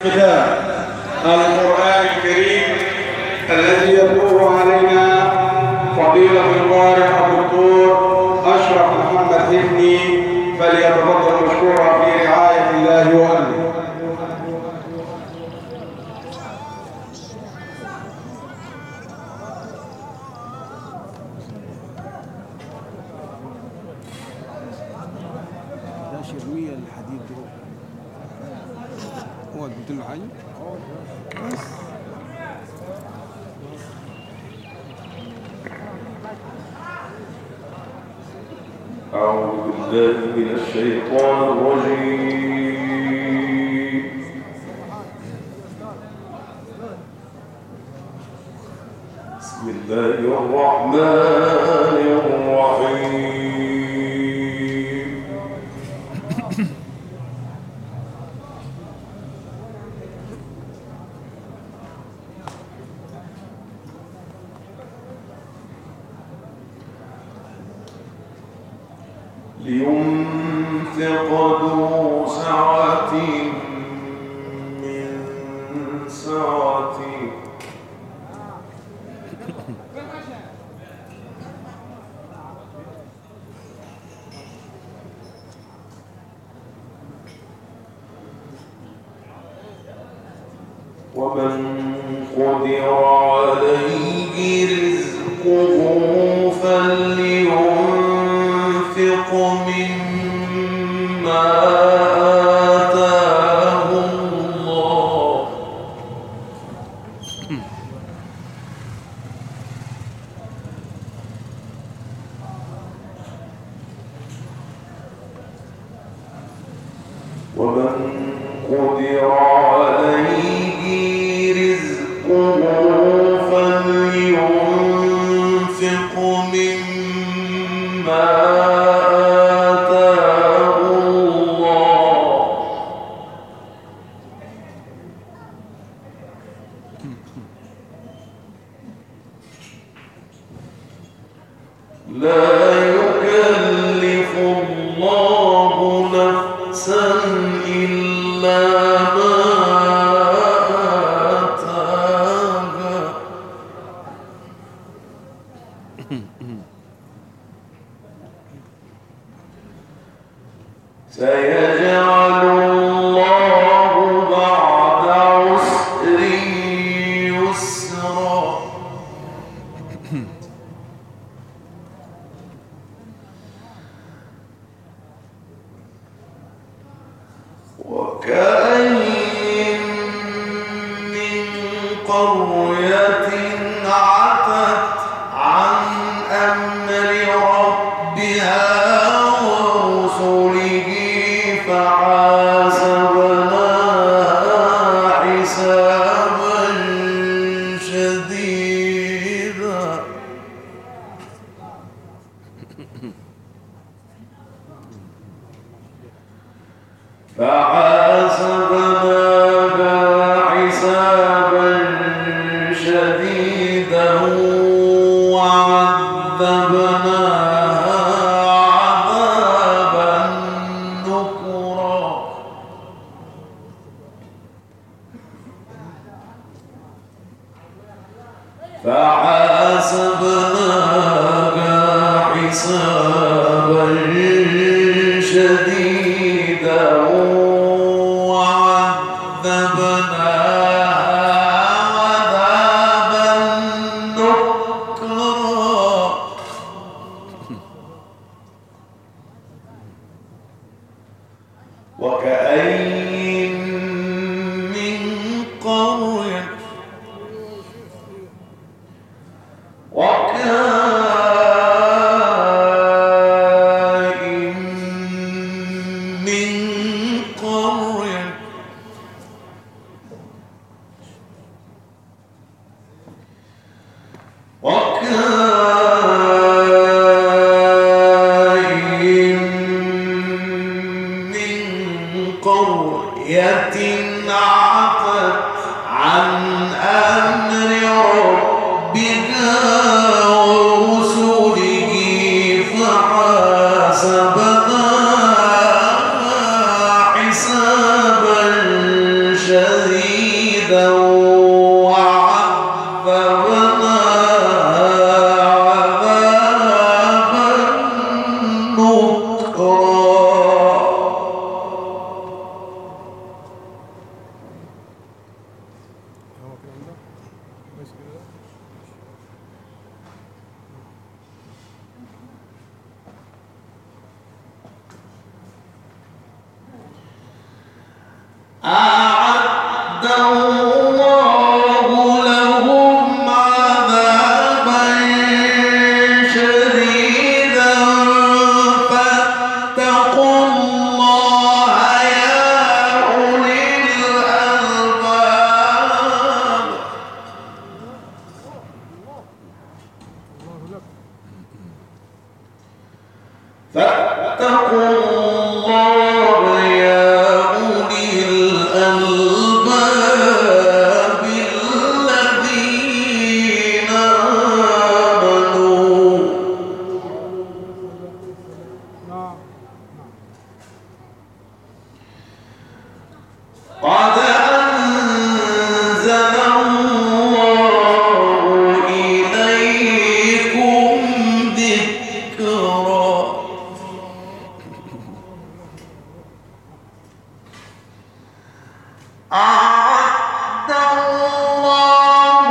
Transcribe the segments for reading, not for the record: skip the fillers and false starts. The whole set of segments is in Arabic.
كتاب القرآن الكريم الذي يتلوه علينا فضيلة القارئ الدكتور أشرف محمد حفني، فليتفضل مشكورا في رعاية الله وأمنه. شرمية الحديد هو بدون عين. أعوذ بالله من الشيطان الرجيم. بسم الله الرحمن الرحيم. لينفق ذو سعة من سعته ومن قدر عليه رزقه فلينفق مما آتاه الله ومن قدر عليه رزقه فلينفق مما آتاه الله لا يكلف الله نفسا إلا ما آتاها سيجعل الله بعد عسر يسرا وكأين من قرية عتت عن أمر ربها ورسله فحاسبناها حسابا شديدا وعذبناها عذابا نكرا فحاسبناها حسابا شديدا وعذبناها عذابا نكرا وكأين من قرية وكأين من قرية وكأين من قرية عتت عن أمر ربها ورسله فحاسبناها حسابا شديدا شديدا وعذبنا عذابا نكرا. أعد الله لهم عذابا شديدا فاتقوا الله يا أولي الألباب. فاتقوا الله يا أولي الألباب الذين آمنوا. قد أنزل الله إليكم ذكرا. أعد الله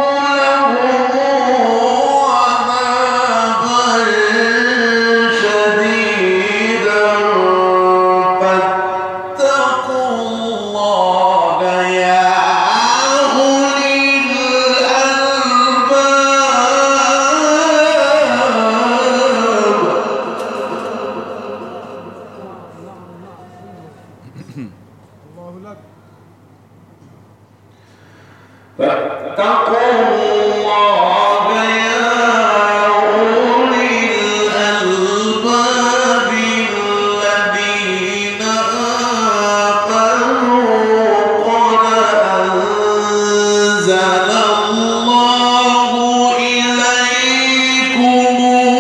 لهم عذابا شديدا فاتقوا الله يا أولي الألباب. فاتقوا الله يا أولي الألباب الذين آمنوا قد أنزل الله إليكم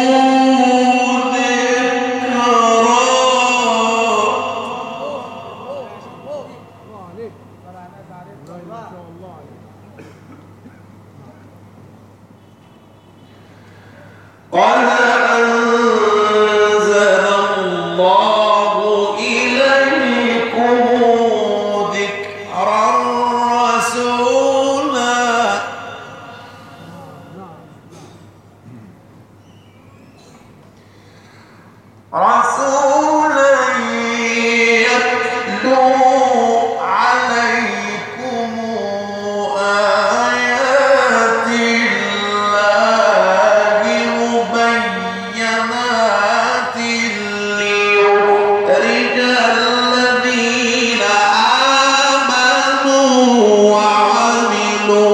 قد أنزل الله إليكم ذكرا رسولا يتلو عليكم آيات الله مبينات ليخرج الذين آمنوا وعملوا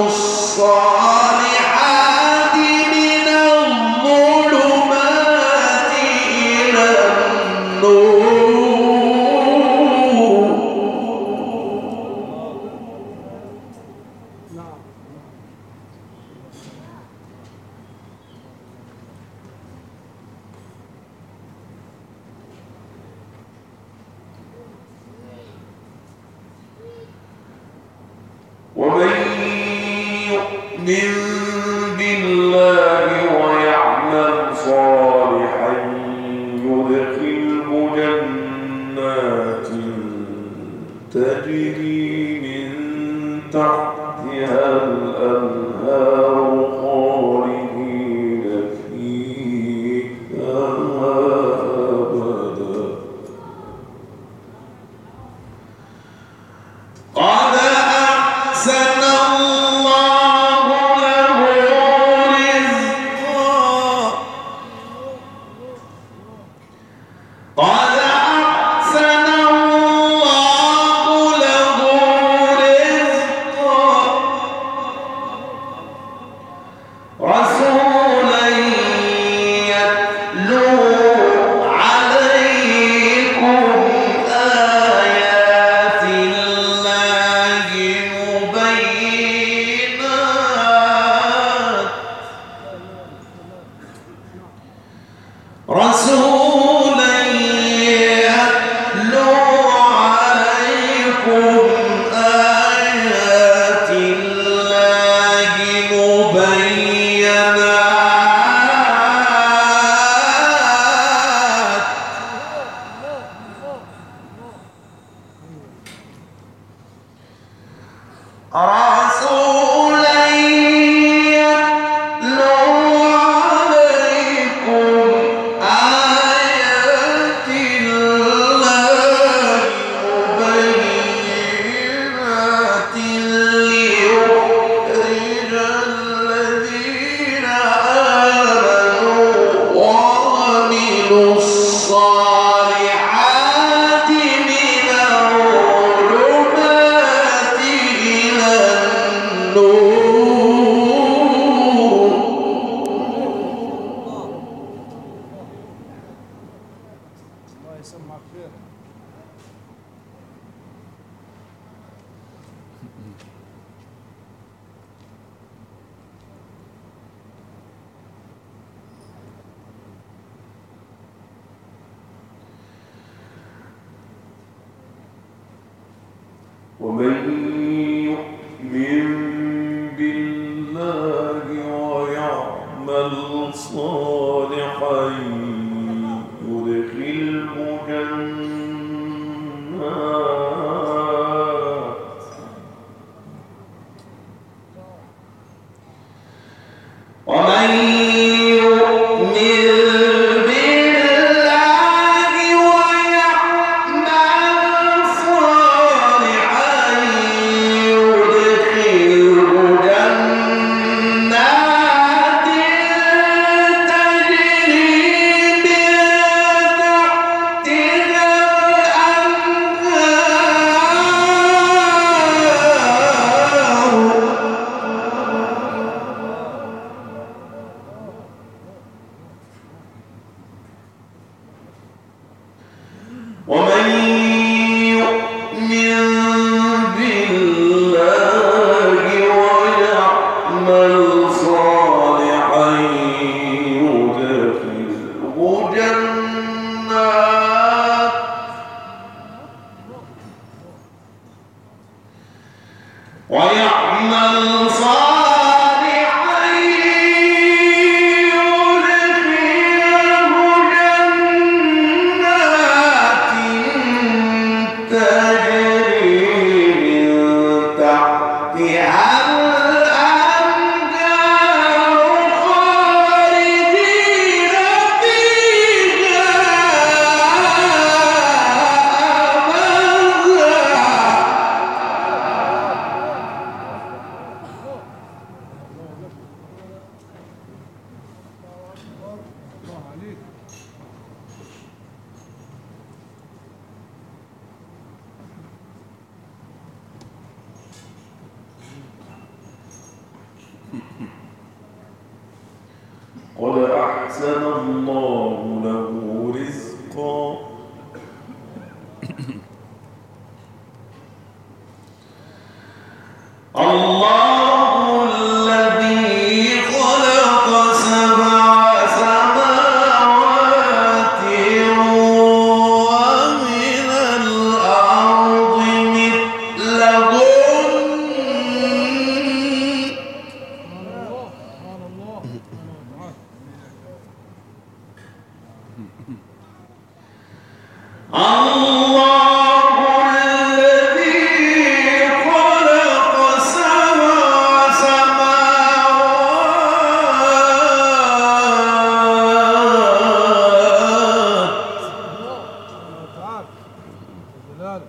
الصالحات من الظلمات إلى النور. ومن يؤمن بالله ويعمل صالحا يدخله جنات تجري من تحتها الأنهار خالدين فيها أبدا. قد أحسن الله له رزقا. قد أحسن الله له رزقا. رسولا يتلو عليكم آيات الله مبينات. رسولا يتلو عليكم آيات رسولا يتلو عليكم آيات الله مبينات ليخرج الذين آمنوا وعملوا الصالحات من الظلمات إلى النور. الله يسمعك خير. ومن يؤمن بالله ويعمل صالحا يدخله جنات ومن يؤمن بالله ويعمل صالحا يدخله جنات تجري من تحتها الأنهار. ومن يؤمن بالله ويعمل صالحا يدخله جنات ويعمل صالحا يدخله جنات تجري من تحتها الأنهار خالدين فيها الله عليك. قد أحسن الله له رزقا الله الذي خلق سبع سماوات ومن الأرض مثلهن سبحان الله سبحانه وتعالى. الله الذي خلق سبع سماوات سبحانه وتعالى. جلاله.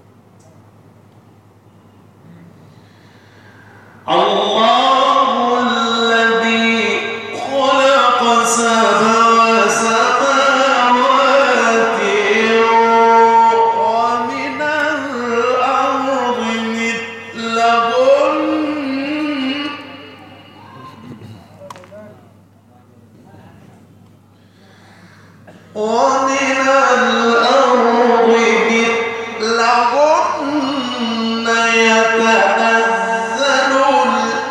الله الذي خلق سبع سماوات ومن الأرض مثلهن ومن الأرض مثلهن يتنزل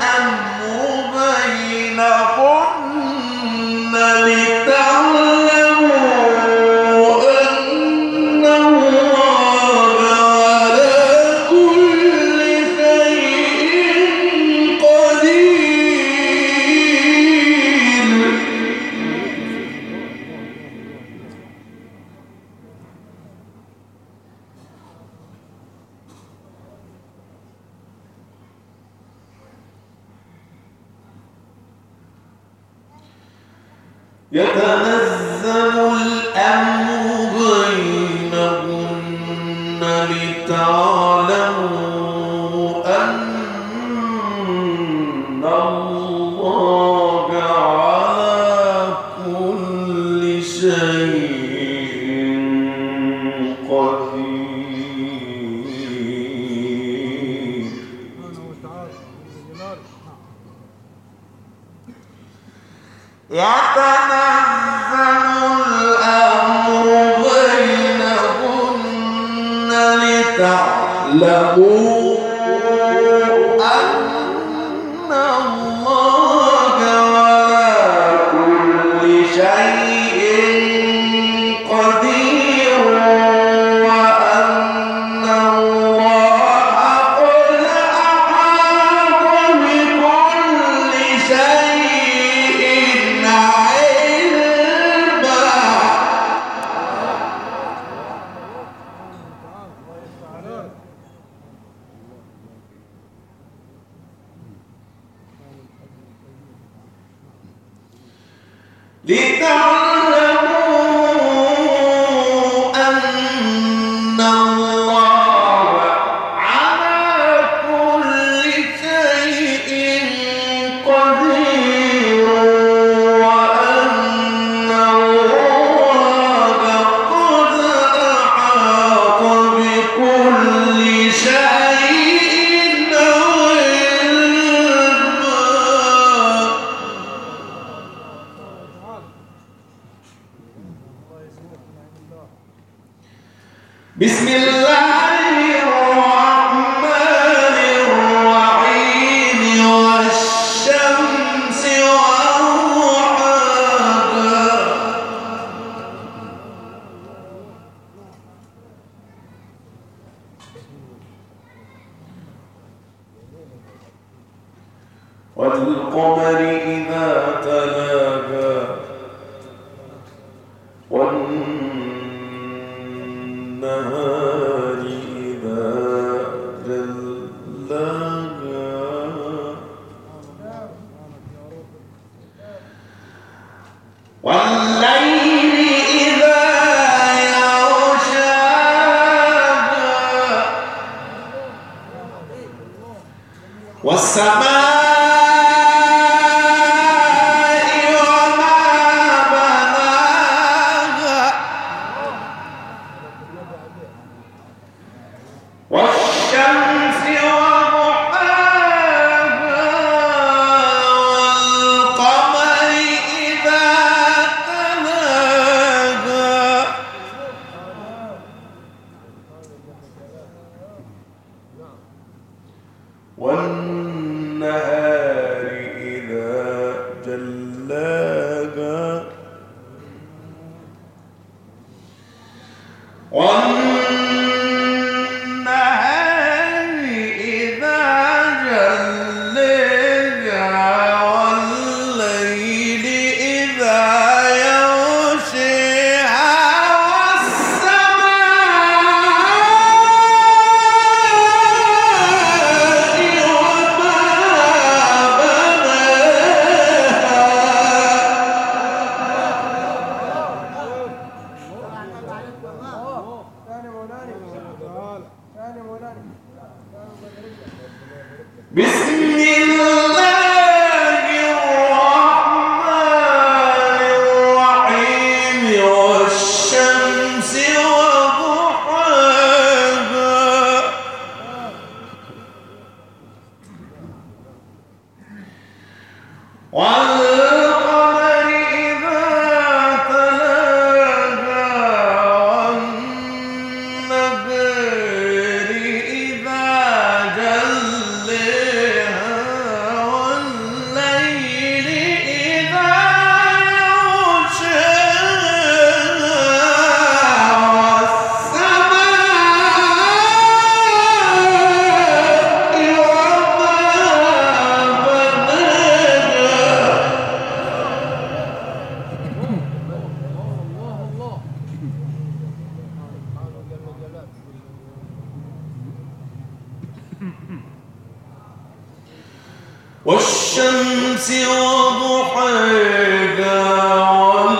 يتنزل الأمر بينهن لتعلموا أن الله على كل شيء قدير. سبحانه وتعالى جل جلاله. يتنزل الأمر بينهن لتعلموا أن الله على كل شيء قدير وأن الله قد أحاط بكل شيء علما. تعالى. لتعلموا أن الله على كل شيء قدير وأن الله قد أحاط بكل شيء علما. بسم الله الرحمن الرحيم والشمس وضحاها والقمر إذا تلاها والنهار إذا جلاها والليل إذا يغشاها والسماء وما بناها والشمس وضحاها والقمر إذا تلاها والنهار إذا جلاها والنهار إذا جلاها والليل إذا يغشاها بسم الله الرحمن الرحيم والشمس وضحاها والقمر إذا تلاها والنهار إذا جلاها والليل إذا يغشاها والسماء وما والشمس وضحاها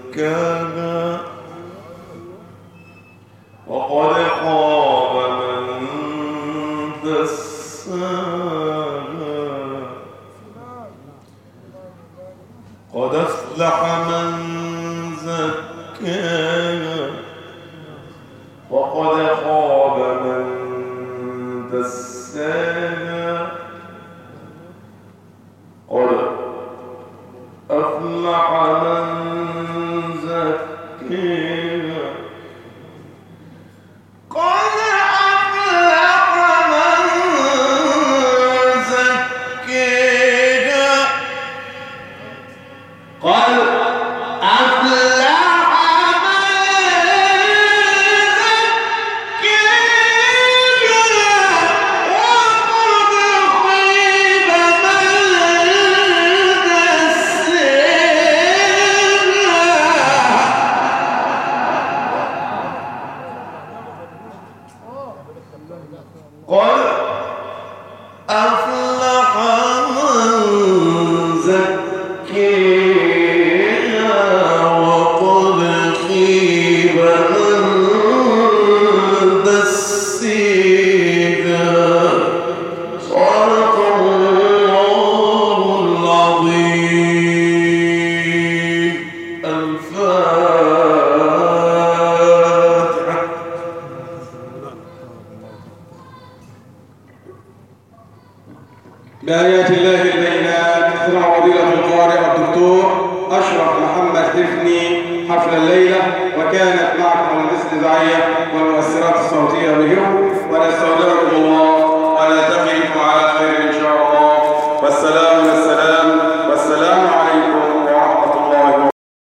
زكاها وقد خاب من دساها قد أفلح من زكاها وقد خاب من دساها قد أفلح من زكاها قد أفلح من زكاها قد أفلح قد أفلح من زكاها وقد خيب من دساها صدق الله العظيم. الفاتحة. بآيات الله البينات اثنى فضيلة القارئ الدكتور أشرف محمد حفني حفل الليلة، وكانت معكم الاستذاعية والمؤثرات الصوتية بهم، ونستودعكم الله